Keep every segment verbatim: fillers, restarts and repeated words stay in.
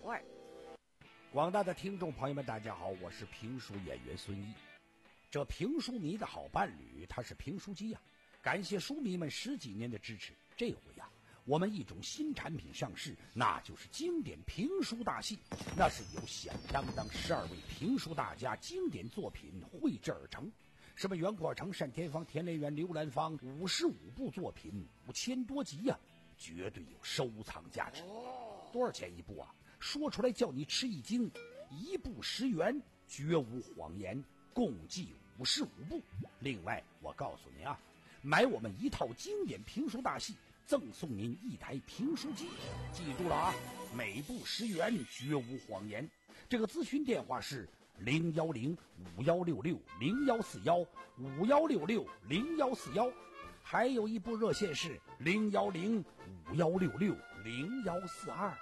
味儿。 广大的听众朋友们，大家好，我是评书演员孙一。这评书迷的好伴侣，他是评书机呀、啊。感谢书迷们十几年的支持，这回呀、啊，我们一种新产品上市，那就是经典评书大戏。那是由响当当十二位评书大家经典作品绘制而成，什么袁阔成、单田芳、田连元、刘兰芳，五十五部作品，五千多集呀、啊，绝对有收藏价值。多少钱一部啊？说出来叫你吃一惊，一部十元，绝无谎言，共计五十五部。另外，我告诉您啊，买我们一套经典评书大戏，赠送您一台评书机。记住了啊，每部十元，绝无谎言。这个咨询电话是零幺零五幺六六零幺四幺五幺六六零幺四幺，还有一部热线是零幺零五幺六六零幺四二。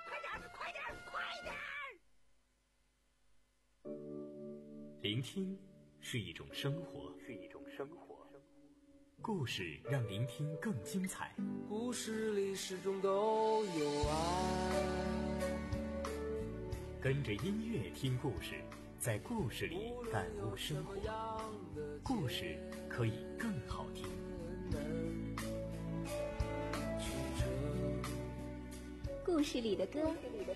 聆听是一种生活，是一种生活。故事让聆听更精彩。 故事里始终都有爱。 跟着音乐听故事，在故事里感悟生活。故事可以更好听。 故事里的歌。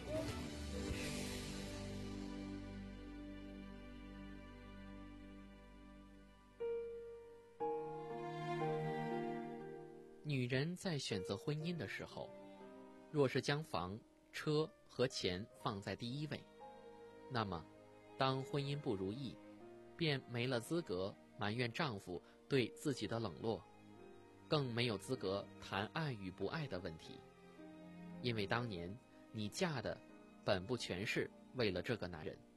女人在选择婚姻的时候，若是将房、车和钱放在第一位，那么当婚姻不如意，便没了资格埋怨丈夫对自己的冷落，更没有资格谈爱与不爱的问题。因为当年你嫁的本不全是为了这个男人。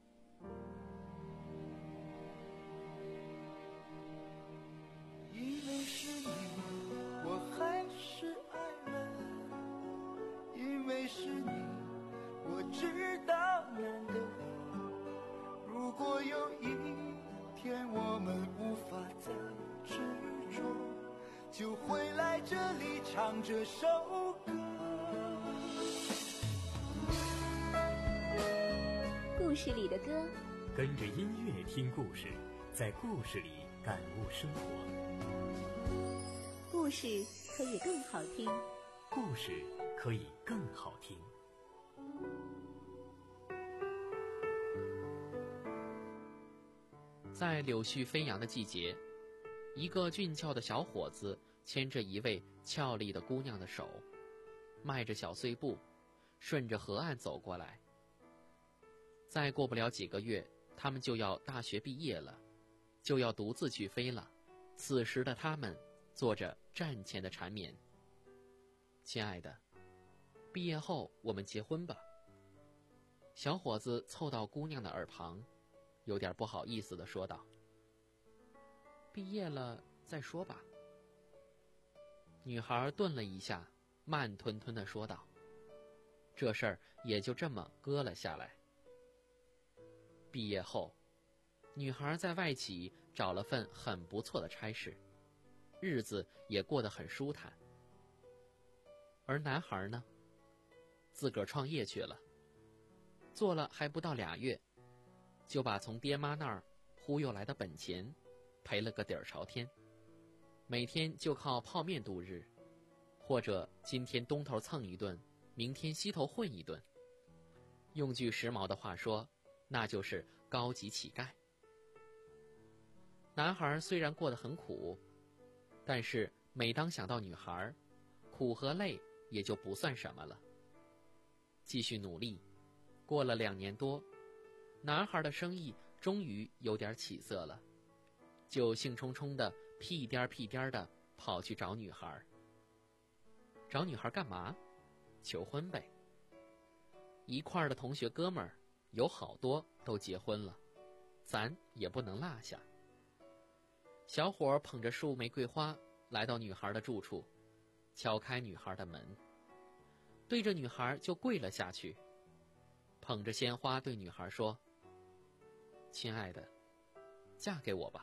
因为是你，我还是爱了，因为是你，我知道难得。如果有一天我们无法再执着，就回来这里唱这首歌。 故事里的歌， 跟着音乐听故事，在故事里感悟生活。 故事可以更好听， 故事可以更好听。 在柳絮飞扬的季节，一个俊俏的小伙子牵着一位俏丽的姑娘的手，迈着小碎步，顺着河岸走过来。再过不了几个月，他们就要大学毕业了，就要独自去飞了。此时的他们做着战前的缠绵。亲爱的，毕业后我们结婚吧。小伙子凑到姑娘的耳旁，有点不好意思地说道。毕业了再说吧。女孩顿了一下，慢吞吞地说道。这事儿也就这么搁了下来。毕业后，女孩在外企找了份很不错的差事，日子也过得很舒坦。而男孩呢，自个儿创业去了，做了还不到俩月，就把从爹妈那儿忽悠来的本钱赔了个底儿朝天，每天就靠泡面度日，或者今天东头蹭一顿，明天西头混一顿。用句时髦的话说，那就是高级乞丐。男孩虽然过得很苦，但是每当想到女孩，苦和累也就不算什么了。继续努力，过了两年多，男孩的生意终于有点起色了，就兴冲冲的屁颠儿屁颠儿的跑去找女孩。找女孩干嘛？求婚呗。一块儿的同学哥们儿有好多都结婚了，咱也不能落下。小伙捧着束玫瑰花来到女孩的住处，敲开女孩的门，对着女孩就跪了下去，捧着鲜花对女孩说：亲爱的，嫁给我吧。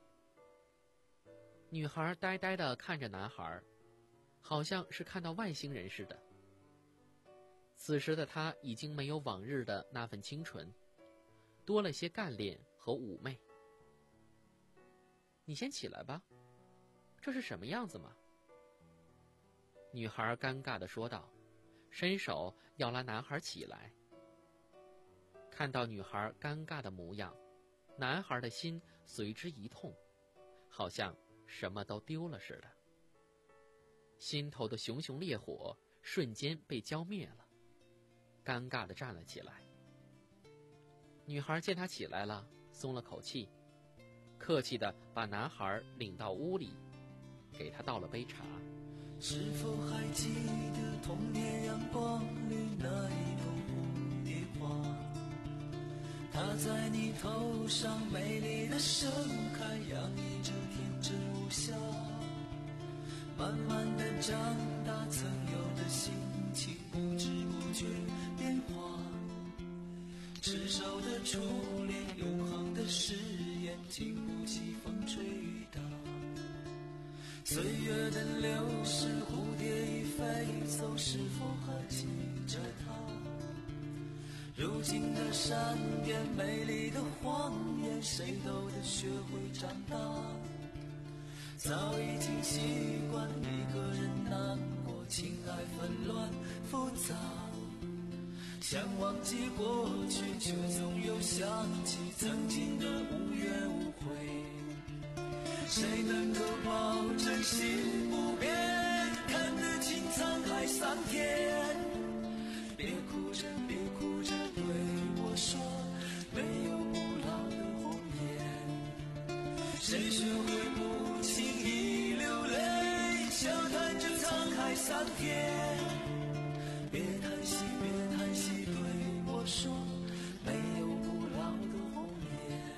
女孩呆呆地看着男孩，好像是看到外星人似的。 此时的他已经没有往日的那份清纯，多了些干练和妩媚。你先起来吧，这是什么样子吗？女孩尴尬地说道，伸手要拉男孩起来。看到女孩尴尬的模样，男孩的心随之一痛，好像什么都丢了似的。心头的熊熊烈火瞬间被浇灭了，尴尬地站了起来。女孩见他起来了，松了口气，客气地把男孩领到屋里，给他倒了杯茶。 是否还记得童年阳光里那一朵蝴蝶花？它在你头上美丽的盛开，洋溢着天真无瑕。慢慢的长大，曾有的心情不知不觉变化。执手的初恋，永恒的誓言，经不起风吹雨打。岁月的流逝，蝴蝶已飞走，是否还记着它？如今的山边，美丽的谎言，谁都得学会长大。早已经习惯一个人难过，情爱纷乱复杂。想忘记过去，却总又想起曾经的无怨无悔。谁能够保证心不变，看得清沧海桑田？别哭着，别哭着对我说，没有不老的红颜。谁学会不轻易流泪，笑看着沧海桑田？别叹息，别叹息，对我说，没有不老的红颜。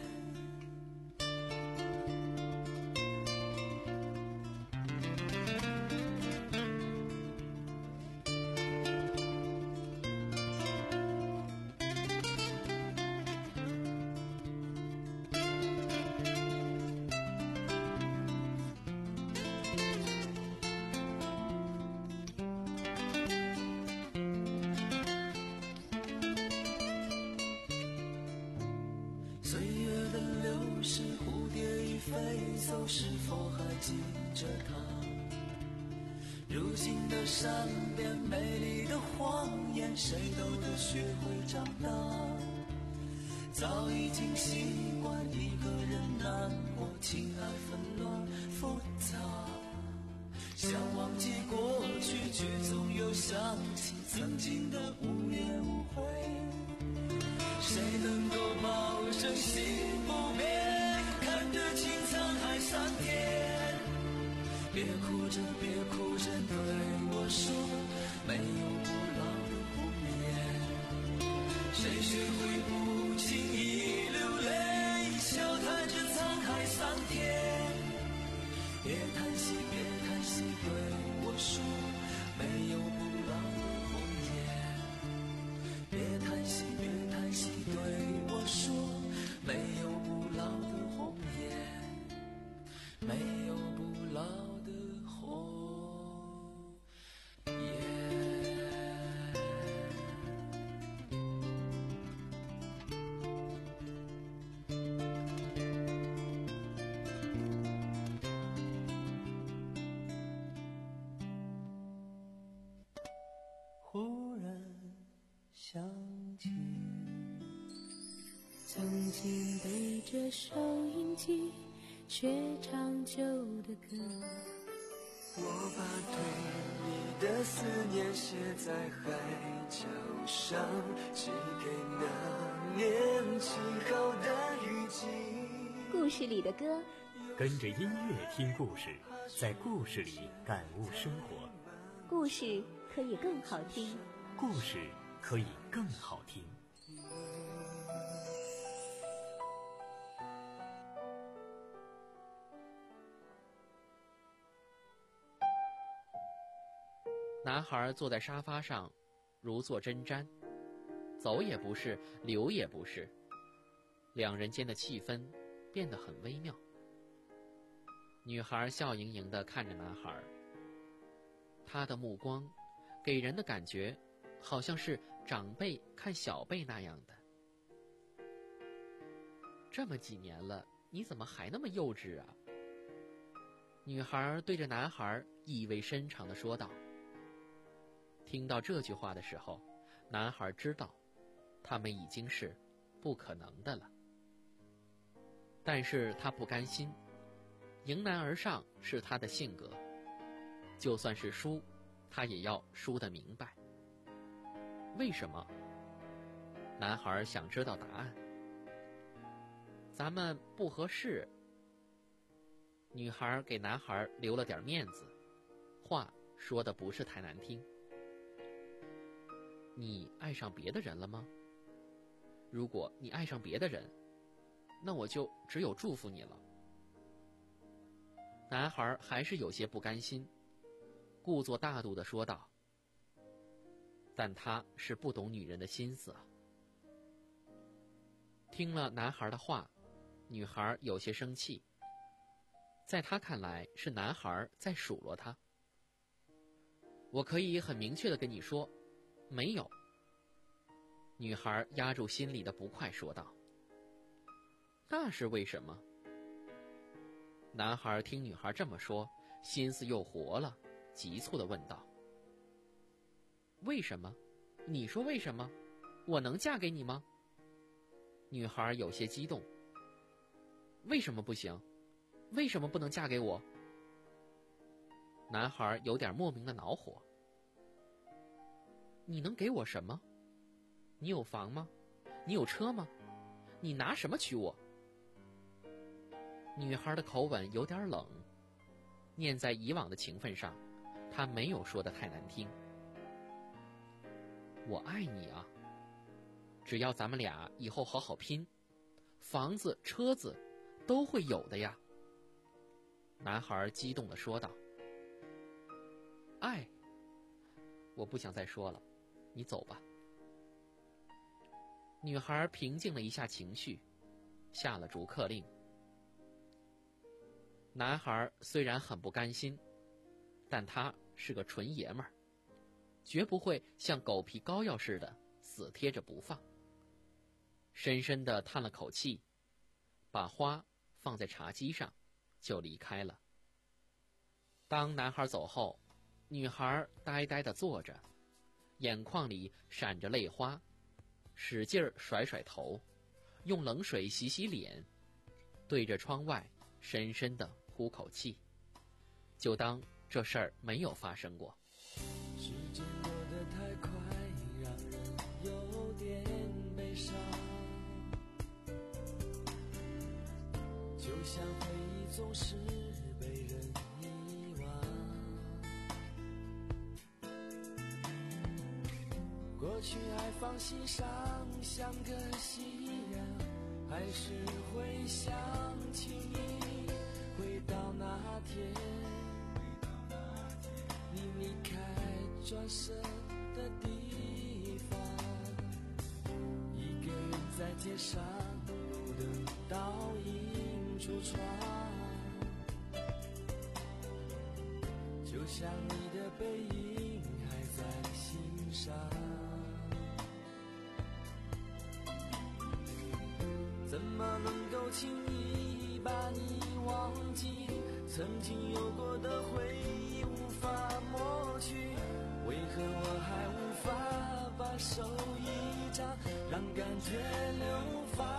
岁月的流逝，蝴蝶已飞走，是否还记着它？如今的山边，美丽的谎言，谁都得学会长大。早已经习惯一个人难过，情爱纷乱复杂。想忘记过去，却总又想起曾经的无怨无悔。谁能够保证心不变，看得清沧海桑田？别哭着，别哭着对我说，没有不老的红颜。谁学会不轻易流泪，笑看着沧海桑田？别叹息，别叹息，对我说，没有不老的红颜。别叹息，别叹息，对我说，没有不老的红颜，没有不老的红颜。忽然想起曾经对着收音机学唱旧的歌， 我把对你的思念写在海角上，寄给那年轻后的雨季。 故事里的歌， 跟着音乐听故事，在故事里感悟生活。 故事可以更好听。 故事可以更好听。 男孩坐在沙发上，如坐针毡，走也不是，留也不是，两人间的气氛变得很微妙。女孩笑盈盈地看着男孩，她的目光给人的感觉好像是长辈看小辈那样的。这么几年了，你怎么还那么幼稚啊？女孩对着男孩意味深长地说道。听到这句话的时候，男孩知道他们已经是不可能的了。但是他不甘心，迎难而上是他的性格，就算是输，他也要输得明白。为什么？男孩想知道答案。咱们不合适。女孩给男孩留了点面子，话说的不是太难听。你爱上别的人了吗？如果你爱上别的人，那我就只有祝福你了。男孩还是有些不甘心，故作大度地说道。但他是不懂女人的心思啊。听了男孩的话，女孩有些生气。在他看来，是男孩在数落他。我可以很明确地跟你说，没有。女孩压住心里的不快说道。那是为什么？男孩听女孩这么说，心思又活了，急促地问道。为什么？你说为什么？我能嫁给你吗？女孩有些激动。为什么不行？为什么不能嫁给我？男孩有点莫名的恼火。你能给我什么？你有房吗？你有车吗？你拿什么娶我？女孩的口吻有点冷，念在以往的情分上，她没有说得太难听。我爱你啊，只要咱们俩以后好好拼，房子车子都会有的呀。男孩激动地说道。爱，我不想再说了，你走吧。女孩平静了一下情绪，下了逐客令。男孩虽然很不甘心，但他是个纯爷们儿，绝不会像狗皮膏药似的死贴着不放。深深地叹了口气，把花放在茶几上，就离开了。当男孩走后，女孩呆呆地坐着，眼眶里闪着泪花，使劲儿甩甩头，用冷水洗洗脸，对着窗外深深地呼口气，就当这事儿没有发生过。 时间过得太快，让人有点悲伤，就像回忆总是被人遗忘。过去爱放心上，像个夕阳，还是会想起你。回到那天，你离开转身的地方，一个人在街上，路灯倒映出窗，就像你的背影还在心上。怎么能够轻易把你忘记？曾经有过的回忆无法抹去，为何我还无法把手一张，让感觉流放？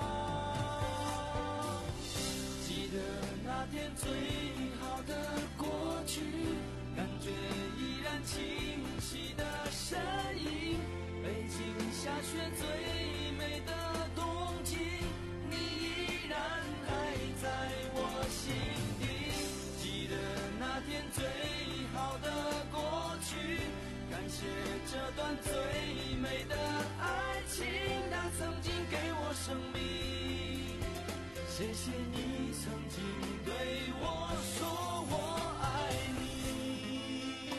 记得那天最好的过去，感觉依然清晰的身影，北京下雪最美的冬季，你依然还在我心底。记得那天最好的过去，感谢这段最美的爱情，它曾经给我生命。谢谢你曾经对我说我爱你。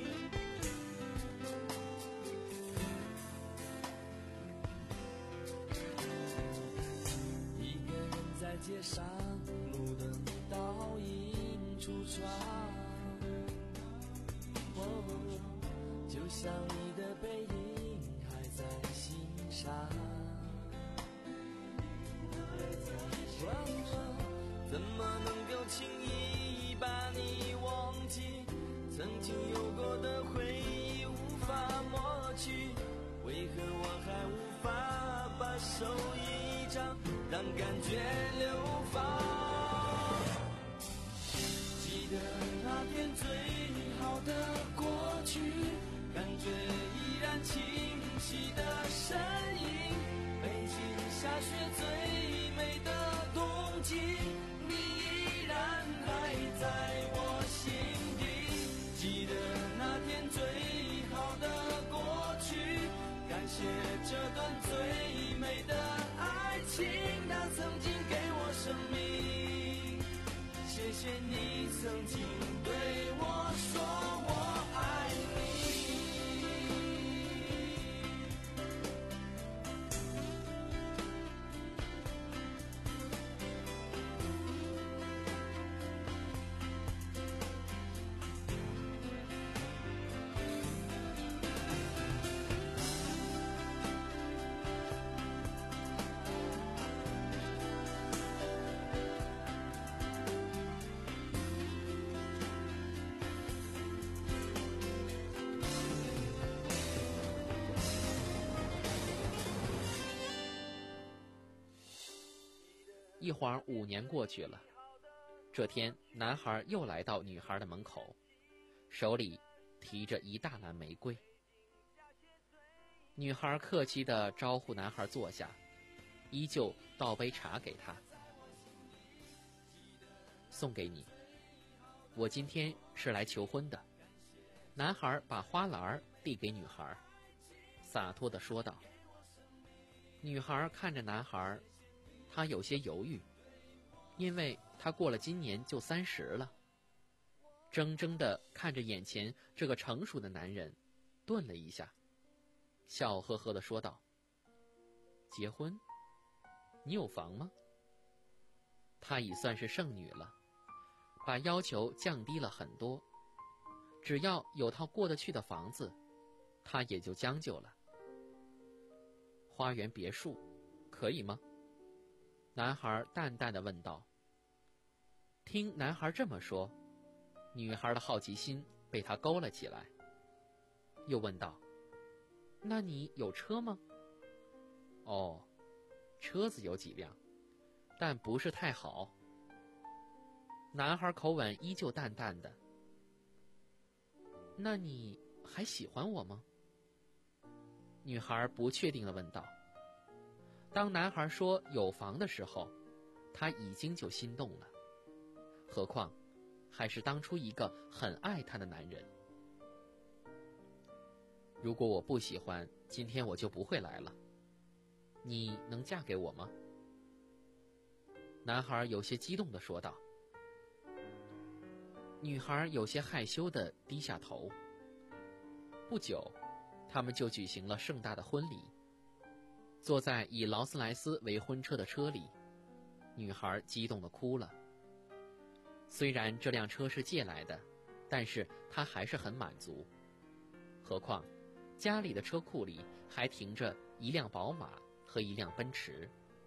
一个人在街上，路灯倒映出窗，哦，就像你的背影下。怎么能够轻易把你忘记？曾经有过的回忆无法抹去，为何我还无法把手一张，让感觉流放？记得那天最好的过去，感觉依然清晰的身影，北京下雪最美的冬季，你依然还在我心底。记得那天最好的过去，感谢这段最美的爱情，它曾经给我生命。谢谢你曾经对我说我爱你。 一晃五年过去了，这天，男孩又来到女孩的门口，手里提着一大篮玫瑰。女孩客气地招呼男孩坐下，依旧倒杯茶给他。送给你，我今天是来求婚的。男孩把花篮递给女孩，洒脱地说道。女孩看着男孩，他有些犹豫，因为他过了今年就三十了。怔怔地看着眼前这个成熟的男人，顿了一下，笑呵呵地说道：结婚？你有房吗？她已算是剩女了，把要求降低了很多，只要有套过得去的房子，她也就将就了。花园别墅，可以吗？男孩淡淡地问道。听男孩这么说，女孩的好奇心被他勾了起来，又问道：那你有车吗？哦，车子有几辆，但不是太好。男孩口吻依旧淡淡的。那你还喜欢我吗？女孩不确定地问道。当男孩说有房的时候，他已经就心动了，何况还是当初一个很爱他的男人。如果我不喜欢，今天我就不会来了。你能嫁给我吗？男孩有些激动地说道。女孩有些害羞地低下头。不久，他们就举行了盛大的婚礼。坐在以劳斯莱斯为婚车的车里，女孩激动地哭了。虽然这辆车是借来的，但是她还是很满足。何况家里的车库里还停着一辆宝马和一辆奔驰。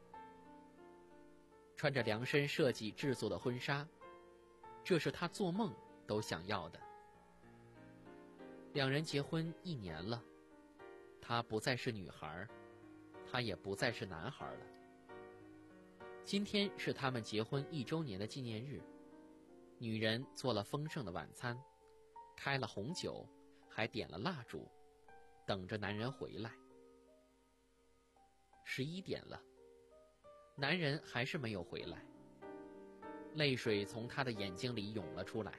穿着量身设计制作的婚纱，这是她做梦都想要的。两人结婚一年了，她不再是女孩，他也不再是男孩了。今天是他们结婚一周年的纪念日，女人做了丰盛的晚餐，开了红酒，还点了蜡烛，等着男人回来。十一点了，男人还是没有回来，泪水从他的眼睛里涌了出来。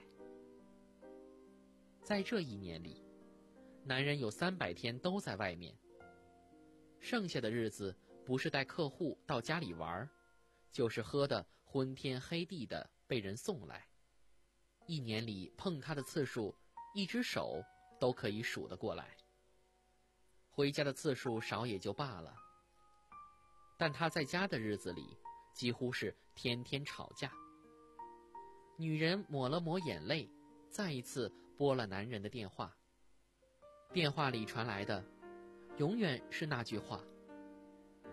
在这一年里，男人有三百天都在外面，剩下的日子不是带客户到家里玩，就是喝得昏天黑地的被人送来。一年里碰他的次数，一只手都可以数得过来。回家的次数少也就罢了，但他在家的日子里几乎是天天吵架。女人抹了抹眼泪，再一次拨了男人的电话。电话里传来的永远是那句话：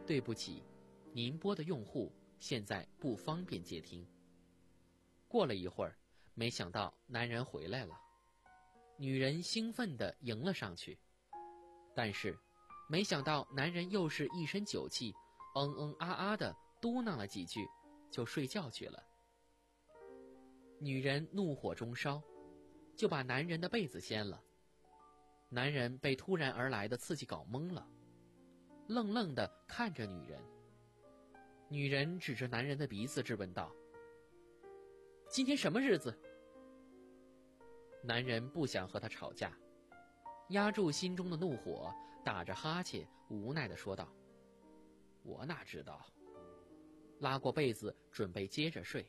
对不起，您拨的用户现在不方便接听。过了一会儿，没想到男人回来了，女人兴奋地迎了上去，但是没想到男人又是一身酒气，嗯嗯啊啊地嘟囔了几句，就睡觉去了。女人怒火中烧，就把男人的被子掀了。男人被突然而来的刺激搞懵了，愣愣地看着女人。女人指着男人的鼻子质问道：今天什么日子？男人不想和她吵架，压住心中的怒火，打着哈欠无奈地说道：我哪知道。拉过被子准备接着睡。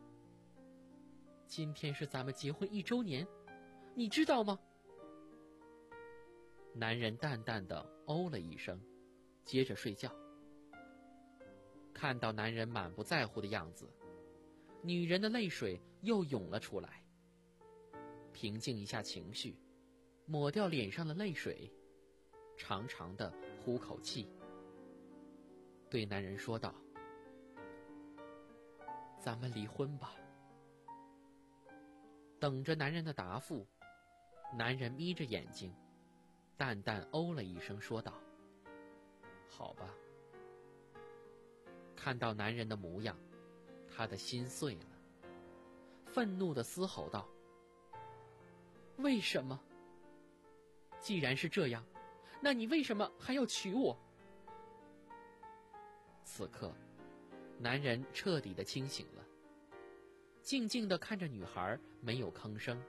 今天是咱们结婚一周年，你知道吗？男人淡淡的哦了一声，接着睡觉。看到男人满不在乎的样子，女人的泪水又涌了出来。平静一下情绪，抹掉脸上的泪水，长长的呼口气，对男人说道：咱们离婚吧。等着男人的答复，男人眯着眼睛，淡淡哦了一声，说道：好吧。看到男人的模样，他的心碎了，愤怒地嘶吼道：为什么？既然是这样，那你为什么还要娶我？此刻，男人彻底的清醒了，静静地看着女孩，没有吭声。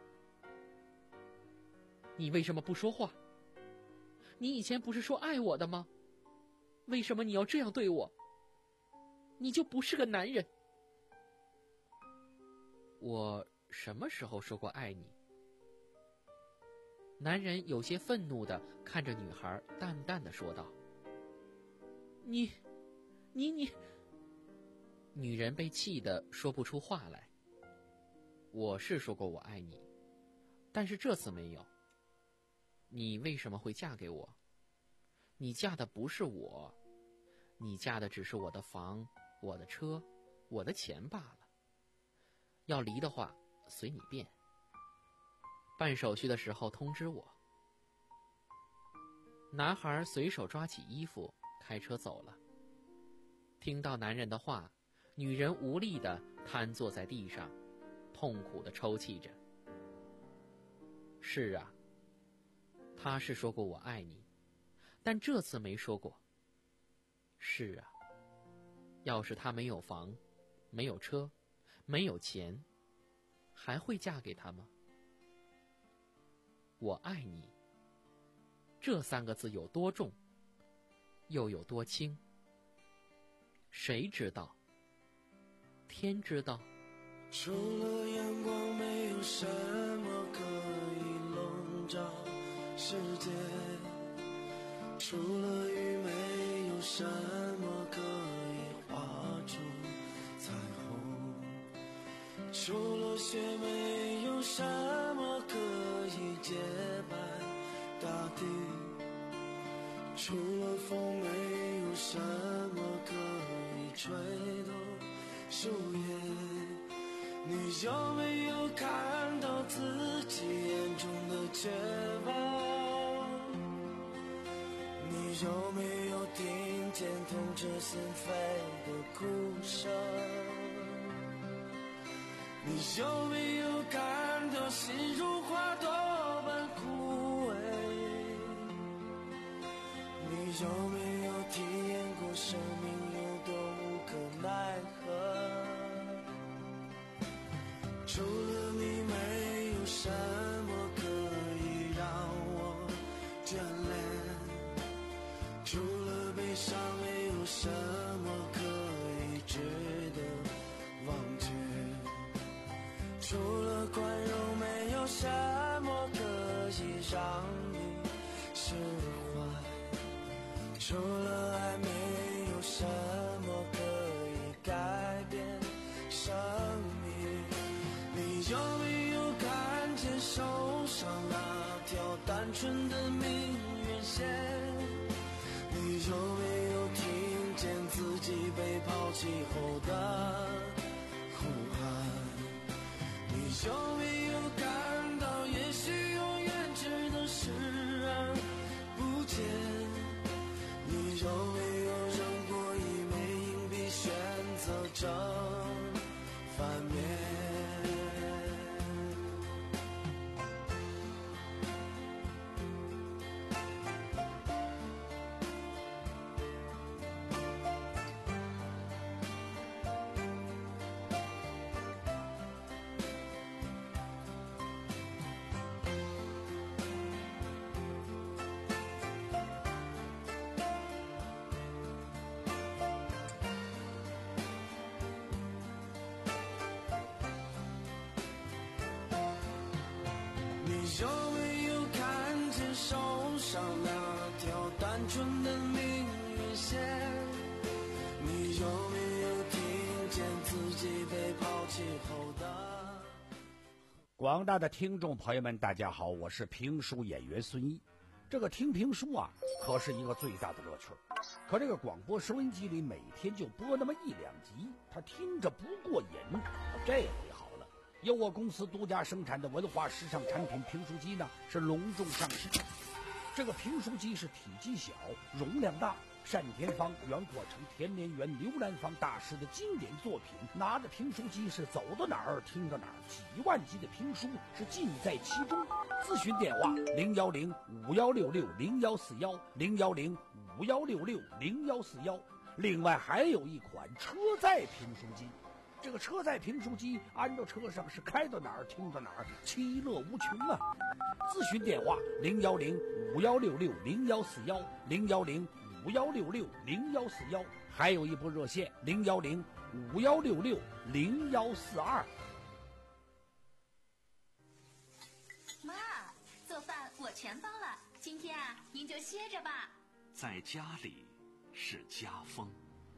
你为什么不说话？你以前不是说爱我的吗？为什么你要这样对我？你就不是个男人。我什么时候说过爱你？男人有些愤怒地看着女孩，淡淡地说道：你你你女人被气得说不出话来。我是说过我爱你，但是这次没有。你为什么会嫁给我？你嫁的不是我，你嫁的只是我的房，我的车，我的钱罢了。要离的话，随你便。办手续的时候通知我。男孩随手抓起衣服，开车走了。听到男人的话，女人无力地瘫坐在地上，痛苦地抽泣着。是啊，他是说过我爱你，但这次没说过。是啊，要是他没有房，没有车，没有钱，还会嫁给他吗？我爱你，这三个字有多重，又有多轻？谁知道？天知道。 除了阳光，没有什么可以笼罩世界；除了雨，没有什么可以画出彩虹；除了雪，没有什么可以洁白大地；除了风，没有什么可以吹动树叶。你有没有看到自己眼中的绝望？你有没有听见痛彻心扉的哭声？你有没有感到心如花朵般枯萎？你有没有体验过生命有多无可奈何？除了你，没有什么可以让我眷恋；除了悲伤，没有什么可以值得忘却；除了宽容，没有什么可以让你释怀；除了爱，没有什么可以改变生命。你有没有看见手上那条单纯的命运线？你有没有听己被抛弃后的呼喊。你有没有感到，也许永远只能视而不见？你有没有扔过一枚硬币，选择正反面？有没有看见手上那条单纯的命运线？你有没有听见自己被抛弃后的？ 广大的听众朋友们大家好，我是评书演员孙一。这个听评书啊可是一个最大的乐趣，可这个广播收音机里每天就播那么一两集，他听着不过瘾。这回好了，由我公司独家生产的文化时尚产品评书机呢是隆重上市。这个评书机是体积小，容量大，单田芳、袁阔成、田连元、刘兰芳大师的经典作品。拿着评书机是走到哪儿听到哪儿，几万集的评书是尽在其中。咨询电话零幺零五幺六六零幺四幺零幺零五幺六六零幺四幺。另外还有一款车载评书机。这个车载评书机安到车上是开到哪儿听到哪儿，其乐无穷啊！咨询电话零幺零五幺六六零幺四幺零幺零五幺六六零幺四幺，还有一部热线零幺零五幺六六零幺四二。 妈，做饭我全包了，今天啊，您就歇着吧。 在家里是家风。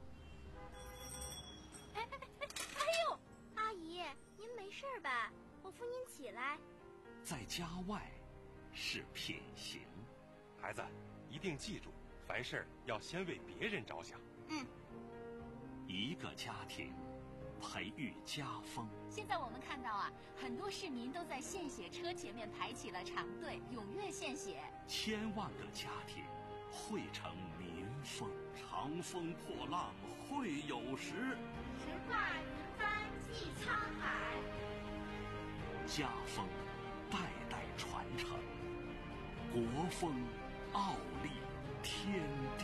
哎哎哎哎呦，阿姨，您没事吧？我扶您起来。 在家外是品行。 孩子，一定记住，凡事要先为别人着想。 嗯。 一个家庭培育家风。 现在我们看到啊，很多市民都在献血车前面排起了长队，踊跃献血。 千万个家庭汇成民风。长风破浪会有时， 直挂云帆济沧海。 家风代代传承，国风傲立天地。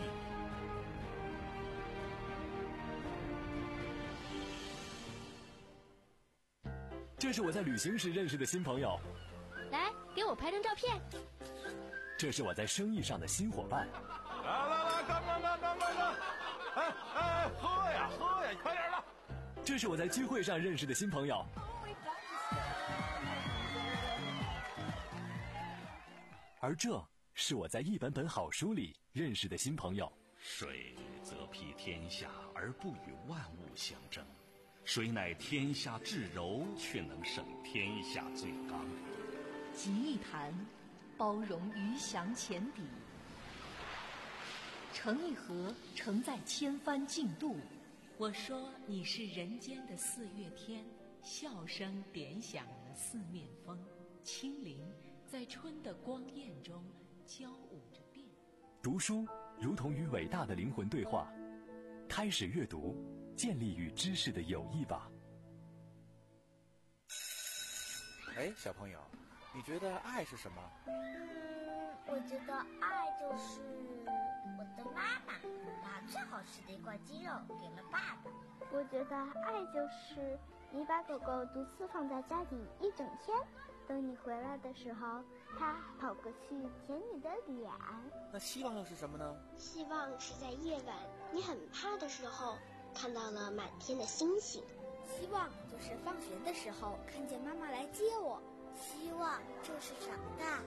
这是我在旅行时认识的新朋友， 来给我拍张照片。 这是我在生意上的新伙伴。 来来来，干干干干干干！哎哎，喝呀喝呀，快点的！ 这是我在聚会上认识的新朋友。而这是我在一本本好书里认识的新朋友。 水则披天下而不与万物相争，谁乃天下至柔，却能胜天下最刚。 集一坛，包容鱼翔浅底；盛一盒，盛在千帆竞渡。我说你是人间的四月天，笑声点响了四面风，清灵在春的光艳中交舞着变。 读书如同与伟大的灵魂对话，开始阅读，建立与知识的友谊吧。 哎，小朋友，你觉得爱是什么？ 嗯，我觉得爱就是我的妈妈把最好吃的一块鸡肉给了爸爸。 我觉得爱就是你把狗狗独自放在家里一整天，等你回来的时候，它跑过去舔你的脸。 那希望又是什么呢？ 希望是在夜晚你很怕的时候，看到了满天的星星。 希望就是放学的时候看见妈妈来接我。 希望就是长大。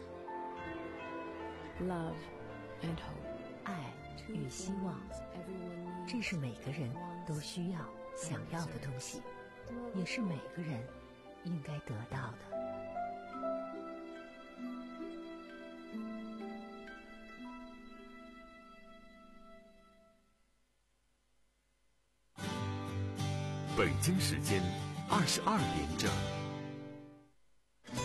Love and hope， 爱与希望，这是每个人都需要、想要的东西，也是每个人应该得到的。 北京时间二十二点整。